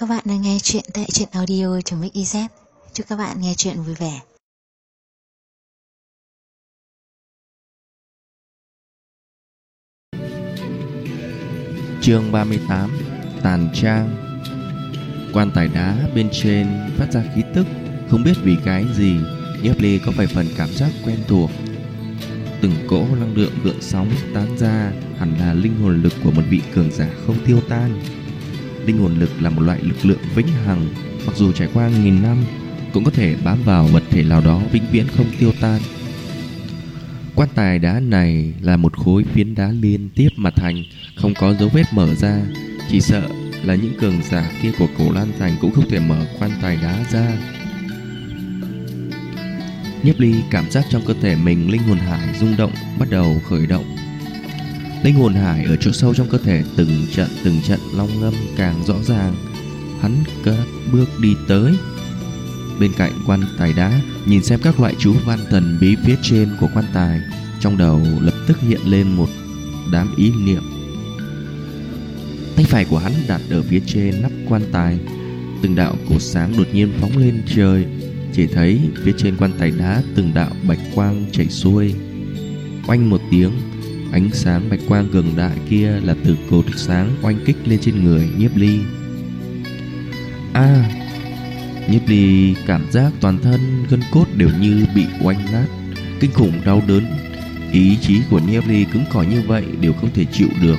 Các bạn đang nghe chuyện tại truyện audio.mix.iz. Chúc các bạn nghe chuyện vui vẻ. Chương 38: Tàn trang. Quan tài đá bên trên phát ra khí tức, không biết vì cái gì, Nhiếp Ly có vài phần cảm giác quen thuộc. Từng cỗ năng lượng gợn sóng tán ra, hẳn là linh hồn lực của một vị cường giả không tiêu tan. Linh hồn lực là một loại lực lượng vĩnh hằng, mặc dù trải qua nghìn năm cũng có thể bám vào vật thể nào đó vĩnh viễn không tiêu tan. Quan tài đá này là một khối phiến đá liên tiếp mà thành, không có dấu vết mở ra. Chỉ sợ là những cường giả kia của Cổ Lan Thành cũng không thể mở quan tài đá ra. Nhiếp Ly cảm giác trong cơ thể mình linh hồn hải rung động, bắt đầu khởi động. Linh hồn hải ở chỗ sâu trong cơ thể từng trận long ngâm càng rõ ràng. Hắn cất bước đi tới bên cạnh quan tài đá, nhìn xem các loại chú văn thần bí phía trên của quan tài. Trong đầu lập tức hiện lên một đám ý niệm. Tay phải của hắn đặt ở phía trên nắp quan tài. Từng đạo cột sáng đột nhiên phóng lên trời. Chỉ thấy phía trên quan tài đá từng đạo bạch quang chảy xuôi. Oanh một tiếng, ánh sáng bạch quang cường đại kia là từ cột sáng oanh kích lên trên người Nhiếp Ly. Nhiếp Ly cảm giác toàn thân gân cốt đều như bị oanh nát, kinh khủng đau đớn. Ý chí của Nhiếp Ly cứng cỏi như vậy đều không thể chịu được.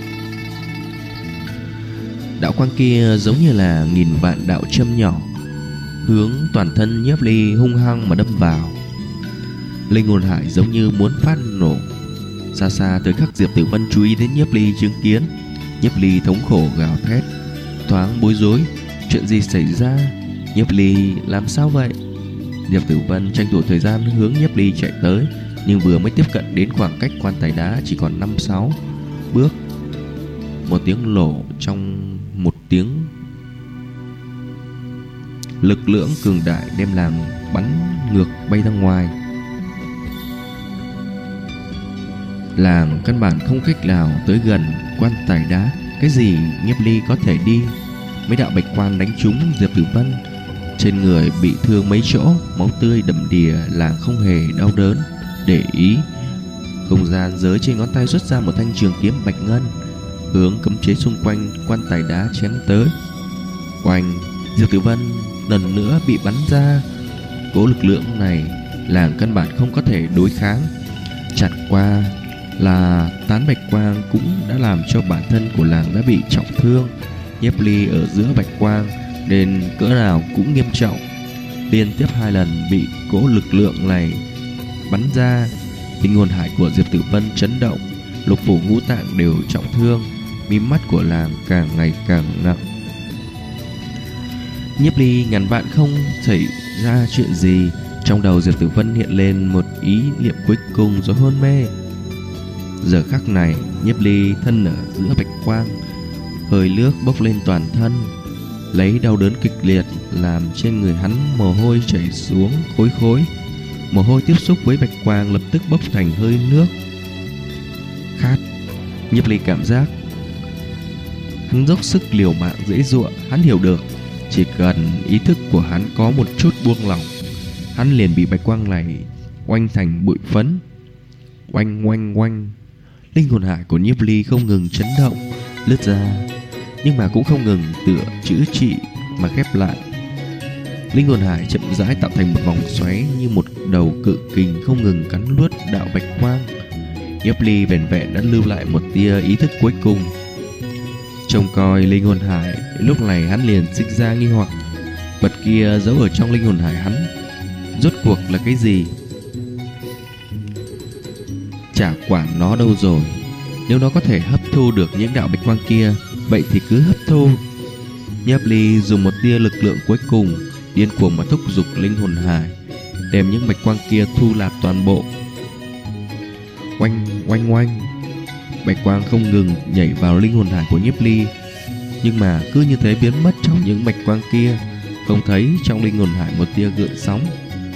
Đạo quang kia giống như là nghìn vạn đạo châm nhỏ, hướng toàn thân Nhiếp Ly hung hăng mà đâm vào. Linh hồn hải giống như muốn phát nổ. Xa xa tới khắc Diệp Tử Vân chú ý đến Nhiếp Ly chứng kiến. Nhiếp Ly thống khổ gào thét, thoáng bối rối. Chuyện gì xảy ra? Nhiếp Ly làm sao vậy? Diệp Tử Vân tranh thủ thời gian hướng Nhiếp Ly chạy tới, nhưng vừa mới tiếp cận đến khoảng cách quan tài đá chỉ còn 5-6 bước, một tiếng nổ trong một tiếng lực lượng cường đại đem làm bắn ngược bay ra ngoài, làm căn bản không cách nào tới gần quan tài đá. Cái gì Nhiếp Ly có thể đi? Mấy đạo bạch quang đánh trúng Diệp Tử Vân, trên người bị thương mấy chỗ, máu tươi đầm đìa, làng không hề đau đớn. Để ý, không gian giới trên ngón tay xuất ra một thanh trường kiếm bạch ngân, hướng cấm chế xung quanh quan tài đá chém tới. Oanh! Diệp Tử Vân lần nữa bị bắn ra. Cố lực lượng này làng căn bản không có thể đối kháng. Chẳng qua là tán bạch quang cũng đã làm cho bản thân của làng đã bị trọng thương. Nhiếp Ly ở giữa bạch quang nên cỡ nào cũng nghiêm trọng. Liên tiếp 2 lần bị cỗ lực lượng này bắn ra. Linh hồn hải của Diệp Tử Vân chấn động, lục phủ ngũ tạng đều trọng thương, mí mắt của làng càng ngày càng nặng. Nhiếp Ly ngàn vạn không xảy ra chuyện gì. Trong đầu Diệp Tử Vân hiện lên một ý niệm cuối cùng rồi hôn mê. Giờ khắc này, Nhiếp Ly thân ở giữa bạch quang, hơi nước bốc lên toàn thân, lấy đau đớn kịch liệt làm trên người hắn mồ hôi chảy xuống khối khối. Mồ hôi tiếp xúc với bạch quang lập tức bốc thành hơi nước. Khát. Nhiếp Ly cảm giác hắn dốc sức liều mạng dễ dụa. Hắn hiểu được, chỉ cần ý thức của hắn có một chút buông lỏng, hắn liền bị bạch quang này oanh thành bụi phấn. Oanh oanh oanh. Linh hồn hải của Nhiếp Ly không ngừng chấn động, lướt ra, nhưng mà cũng không ngừng tựa chữ trị mà khép lại. Linh hồn hải chậm rãi tạo thành một vòng xoáy như một đầu cự kình không ngừng cắn nuốt đạo bạch quang. Nhiếp Ly vẻn vẹn đã lưu lại một tia ý thức cuối cùng. Trông coi linh hồn hải, lúc này hắn liền sinh ra nghi hoặc. Vật kia giấu ở trong linh hồn hải hắn rốt cuộc là cái gì? Chả quản nó đâu rồi. Nếu nó có thể hấp thu được những đạo bạch quang kia, vậy thì cứ hấp thu. Nhiếp Ly dùng một tia lực lượng cuối cùng, điên cuồng mà thúc giục linh hồn hải, đem những bạch quang kia thu nạp toàn bộ. Oanh oanh oanh. Bạch quang không ngừng nhảy vào linh hồn hải của Nhiếp Ly, nhưng mà cứ như thế biến mất trong những bạch quang kia, không thấy trong linh hồn hải một tia gợn sóng.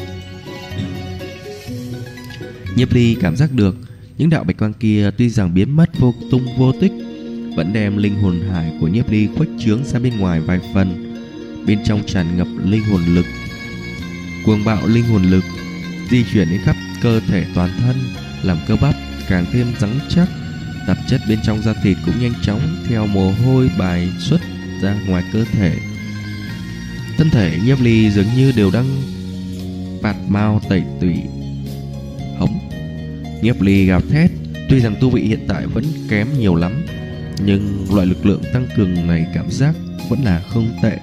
Nhiếp Ly cảm giác được những đạo bạch quang kia tuy rằng biến mất vô tung vô tích, vẫn đem linh hồn hải của Nhiếp Ly khuếch trướng ra bên ngoài vài phần. bên trong tràn ngập linh hồn lực. Cuồng bạo linh hồn lực di chuyển đến khắp cơ thể toàn thân, làm cơ bắp càng thêm rắn chắc. Tạp chất bên trong da thịt cũng nhanh chóng theo mồ hôi bài xuất ra ngoài cơ thể. Thân thể Nhiếp Ly dường như đều đang bạt mao tẩy tủy. Hống! Nhiếp Ly gào thét. Tuy rằng tu vị hiện tại vẫn kém nhiều lắm, nhưng loại lực lượng tăng cường này cảm giác vẫn là không tệ.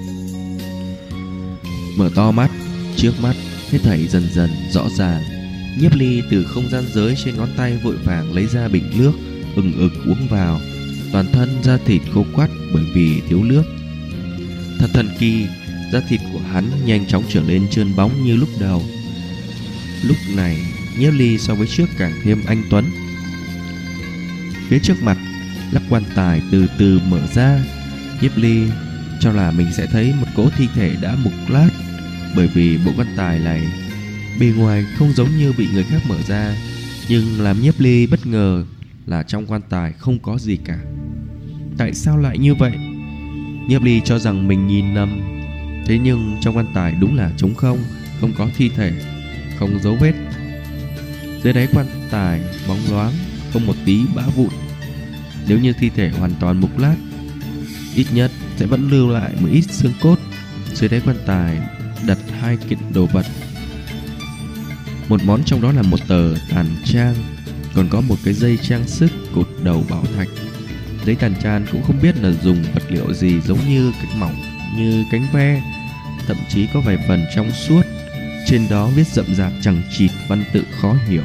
Mở to mắt, trước mắt hết thảy dần dần rõ ràng. Nhiếp Ly từ không gian giới trên ngón tay vội vàng lấy ra bình nước, ừng ực uống vào. Toàn thân da thịt khô quắt bởi vì thiếu nước. Thật thần kỳ, da thịt của hắn nhanh chóng trở nên trơn bóng như lúc đầu. Lúc này Nhiếp Ly so với trước càng thêm anh tuấn. Phía trước mặt, lắp quan tài từ từ mở ra. Nhiếp Ly cho là mình sẽ thấy một cỗ thi thể đã mục lát, bởi vì bộ quan tài này bề ngoài không giống như bị người khác mở ra. Nhưng làm Nhiếp Ly bất ngờ là trong quan tài không có gì cả. Tại sao lại như vậy? Nhiếp Ly cho rằng mình nhìn nhầm. Thế nhưng trong quan tài đúng là trống không, không có thi thể, không dấu vết. Dưới đáy quan tài bóng loáng, không một tí bã vụn. Nếu như thi thể hoàn toàn mục lát, ít nhất sẽ vẫn lưu lại một ít xương cốt. Dưới đáy quan tài đặt hai kiện đồ vật. Một món trong đó là một tờ tàn trang, còn có một cái dây trang sức cột đầu bảo thạch. Giấy tàn trang cũng không biết là dùng vật liệu gì, giống như cách mỏng như cánh ve, thậm chí có vài phần trong suốt. Trên đó viết rậm rạp chằng chịt văn tự khó hiểu.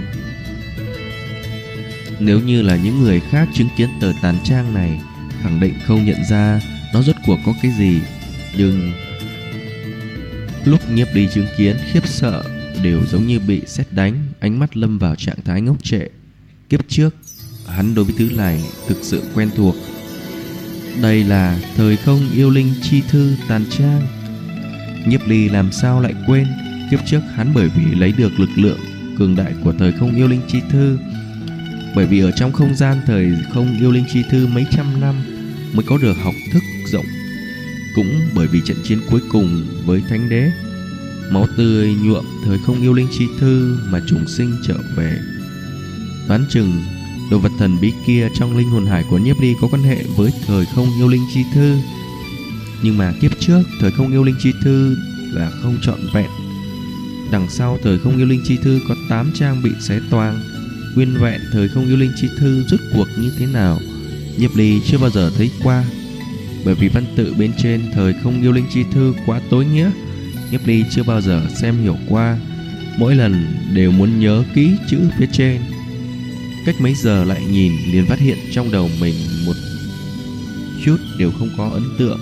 Nếu như là những người khác chứng kiến tờ tàn trang này, khẳng định không nhận ra nó rốt cuộc có cái gì. Nhưng lúc Nhiếp Ly chứng kiến, khiếp sợ đều giống như bị sét đánh, ánh mắt lâm vào trạng thái ngốc trệ. Kiếp trước hắn đối với thứ này thực sự quen thuộc. Đây là thời không yêu linh chi thư tàn trang. Nhiếp Ly làm sao lại quên, kiếp trước hắn bởi vì lấy được lực lượng cường đại của thời không yêu linh chi thư, bởi vì ở trong không gian thời không yêu linh chi thư mấy trăm năm mới có được học thức rộng. Cũng bởi vì trận chiến cuối cùng với Thánh Đế, máu tươi nhuộm thời không yêu linh chi thư mà trùng sinh trở về. Đoán chừng đồ vật thần bí kia trong linh hồn hải của Nhiếp Ly có quan hệ với thời không yêu linh chi thư. Nhưng mà kiếp trước thời không yêu linh chi thư là không trọn vẹn. Đằng sau thời không yêu linh chi thư có 8 trang bị xé toang. Nguyên vẹn thời không yêu linh chi thư rốt cuộc như thế nào, Nhiếp Ly chưa bao giờ thấy qua. Bởi vì văn tự bên trên thời không yêu linh chi thư quá tối nghĩa, Nhiếp Ly chưa bao giờ xem hiểu qua. Mỗi lần đều muốn nhớ kỹ chữ phía trên. Cách mấy giờ lại nhìn liền phát hiện trong đầu mình một chút đều không có ấn tượng.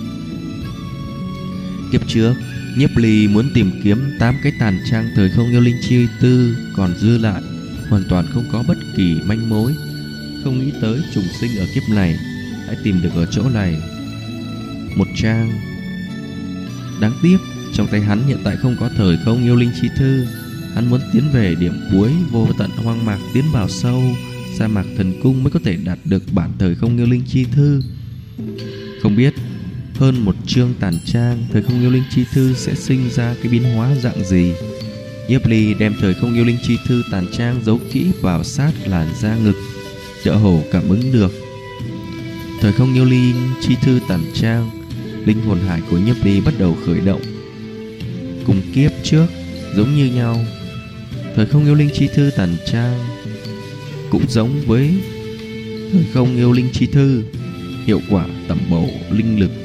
Kiếp trước Nhiếp Ly muốn tìm kiếm 8 cái tàn trang thời không yêu linh chi tư còn dư lại, hoàn toàn không có bất kỳ manh mối. Không nghĩ tới trùng sinh ở kiếp này lại tìm được ở chỗ này một trang. Đáng tiếc trong tay hắn hiện tại không có thời không yêu linh chi thư. Hắn muốn tiến về điểm cuối vô tận hoang mạc, tiến vào sâu sa mạc thần cung mới có thể đạt được bản thời không yêu linh chi thư. Không biết hơn một chương tàn trang thời không yêu linh chi thư sẽ sinh ra cái biến hóa dạng gì. Nhiếp Ly đem thời không yêu linh chi thư tàn trang giấu kỹ vào sát làn da ngực, tựa hồ cảm ứng được. Thời không yêu linh chi thư tàn trang, linh hồn hải của Nhiếp Ly bắt đầu khởi động. Cùng kiếp trước giống như nhau, thời không yêu linh chi thư tàn trang cũng giống với thời không yêu linh chi thư, hiệu quả tẩm bổ linh lực.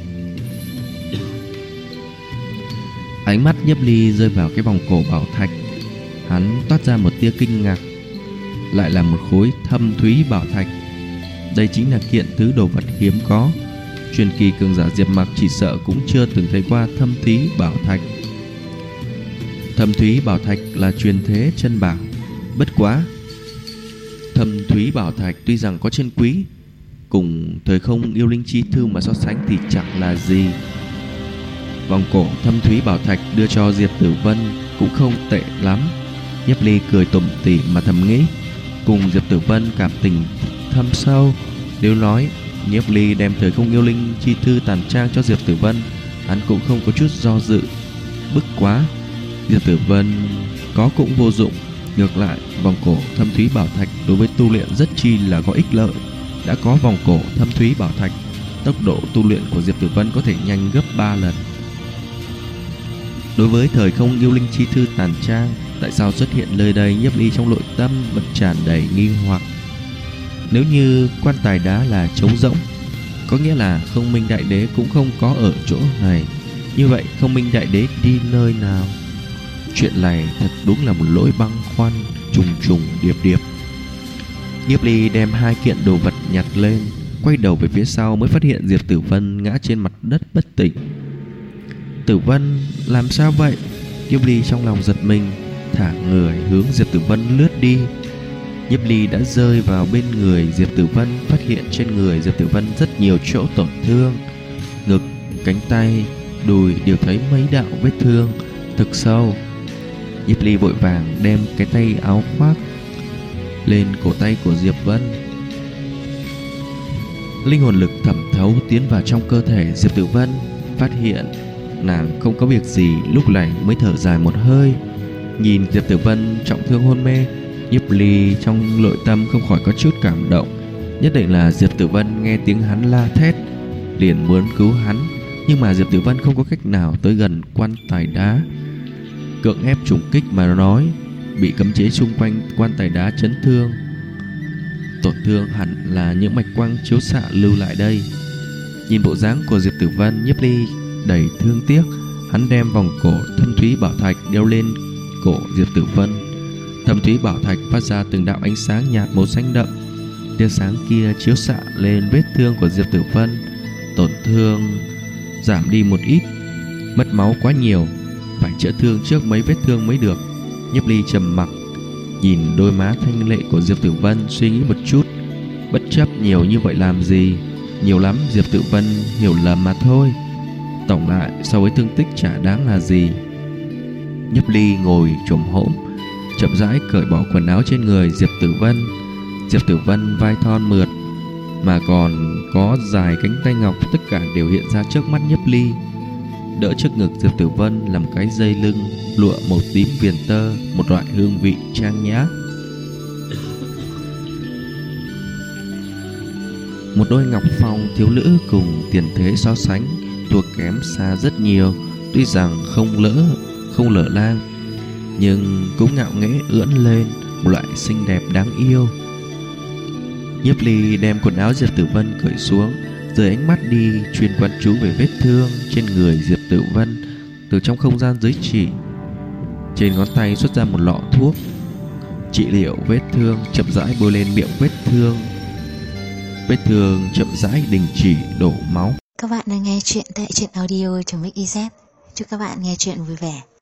Ánh mắt Nhiếp Ly rơi vào cái vòng cổ bảo thạch, hắn toát ra một tia kinh ngạc. Lại là một khối thâm thúy bảo thạch. Đây chính là kiện thứ đồ vật hiếm có. Truyền kỳ cường giả Diệp Mặc chỉ sợ cũng chưa từng thấy qua thâm thúy bảo thạch. Thâm thúy bảo thạch là truyền thế chân bảo. Bất quá, thâm thúy bảo thạch tuy rằng có chân quý, cùng thời không yêu linh chi thư mà so sánh thì chẳng là gì. Vòng cổ thâm thúy bảo thạch đưa cho Diệp Tử Vân cũng không tệ lắm. Nhiếp Ly cười tủm tỉm mà thầm nghĩ, cùng Diệp Tử Vân cảm tình thâm sâu. Nếu nói Nhiếp Ly đem thời không yêu linh chi thư tàn trang cho Diệp Tử Vân, hắn cũng không có chút do dự. Bức quá, Diệp Tử Vân có cũng vô dụng. Ngược lại, vòng cổ thâm thúy bảo thạch đối với tu luyện rất chi là có ích lợi. Đã có vòng cổ thâm thúy bảo thạch, tốc độ tu luyện của Diệp Tử Vân có thể nhanh gấp 3 lần. Đối với thời không yêu linh chi thư tàn trang, tại sao xuất hiện nơi đây, Nhiếp Ly trong nội tâm vẫn tràn đầy nghi hoặc. Nếu như quan tài đá là trống rỗng, có nghĩa là Không Minh Đại Đế cũng không có ở chỗ này. Như vậy Không Minh Đại Đế đi nơi nào? Chuyện này thật đúng là một nỗi băn khoăn trùng trùng điệp điệp. Nhiếp Ly đem 2 kiện đồ vật nhặt lên, quay đầu về phía sau mới phát hiện Diệp Tử Vân ngã trên mặt đất bất tỉnh. Tử Vân làm sao vậy? Nhiếp Ly trong lòng giật mình, thả người hướng Diệp Tử Vân lướt đi. Nhiếp Ly đã rơi vào bên người Diệp Tử Vân, phát hiện trên người Diệp Tử Vân rất nhiều chỗ tổn thương, ngực, cánh tay, đùi đều thấy mấy đạo vết thương thực sâu. Nhiếp Ly vội vàng đem cái tay áo khoác lên cổ tay của Diệp Vân. Linh hồn lực thẩm thấu tiến vào trong cơ thể Diệp Tử Vân, phát hiện nàng không có việc gì, lúc này mới thở dài một hơi. Nhìn Diệp Tử Vân trọng thương hôn mê, Nhiếp Ly trong nội tâm không khỏi có chút cảm động. Nhất định là Diệp Tử Vân nghe tiếng hắn la thét liền muốn cứu hắn, nhưng mà Diệp Tử Vân không có cách nào tới gần quan tài đá. Cưỡng ép trùng kích mà nói, bị cấm chế xung quanh quan tài đá chấn thương. Tổn thương hẳn là những mạch quang chiếu xạ lưu lại đây. Nhìn bộ dáng của Diệp Tử Vân, Nhiếp Ly đầy thương tiếc. Hắn đem vòng cổ thâm thúy bảo thạch đeo lên cổ Diệp Tử Vân. Thâm thúy bảo thạch phát ra từng đạo ánh sáng nhạt màu xanh đậm. Tia sáng kia chiếu xạ lên vết thương của Diệp Tử Vân. Tổn thương giảm đi một ít, mất máu quá nhiều, phải chữa thương trước mấy vết thương mới được. Nhiếp Ly trầm mặc, nhìn đôi má thanh lệ của Diệp Tử Vân, suy nghĩ một chút. Bất chấp nhiều như vậy làm gì, nhiều lắm Diệp Tử Vân hiểu lầm mà thôi. Tổng lại so với thương tích chả đáng là gì. Nhiếp Ly ngồi chồm hổm, chậm rãi cởi bỏ quần áo trên người Diệp Tử Vân. Diệp Tử Vân vai thon mượt mà còn có dài cánh tay ngọc, tất cả đều hiện ra trước mắt Nhiếp Ly. Đỡ trước ngực Diệp Tử Vân làm cái dây lưng lụa màu tím viền tơ, một loại hương vị trang nhã. Một đôi ngọc phong thiếu nữ cùng tiền thế so sánh thua kém xa rất nhiều. Tuy rằng không lở lang, nhưng cũng ngạo nghễ ưỡn lên, một loại xinh đẹp đáng yêu. Nhiếp Ly đem quần áo Diệp Tử Vân cởi xuống, rời ánh mắt đi chuyên quan chú về vết thương trên người Diệp Tử Vân. Từ trong không gian giới chỉ, trên ngón tay xuất ra một lọ thuốc trị liệu vết thương, chậm rãi bôi lên miệng vết thương. Vết thương chậm rãi đình chỉ đổ máu. Các bạn đang nghe chuyện tại truyện audio.mix.iz. Chúc các bạn nghe chuyện vui vẻ.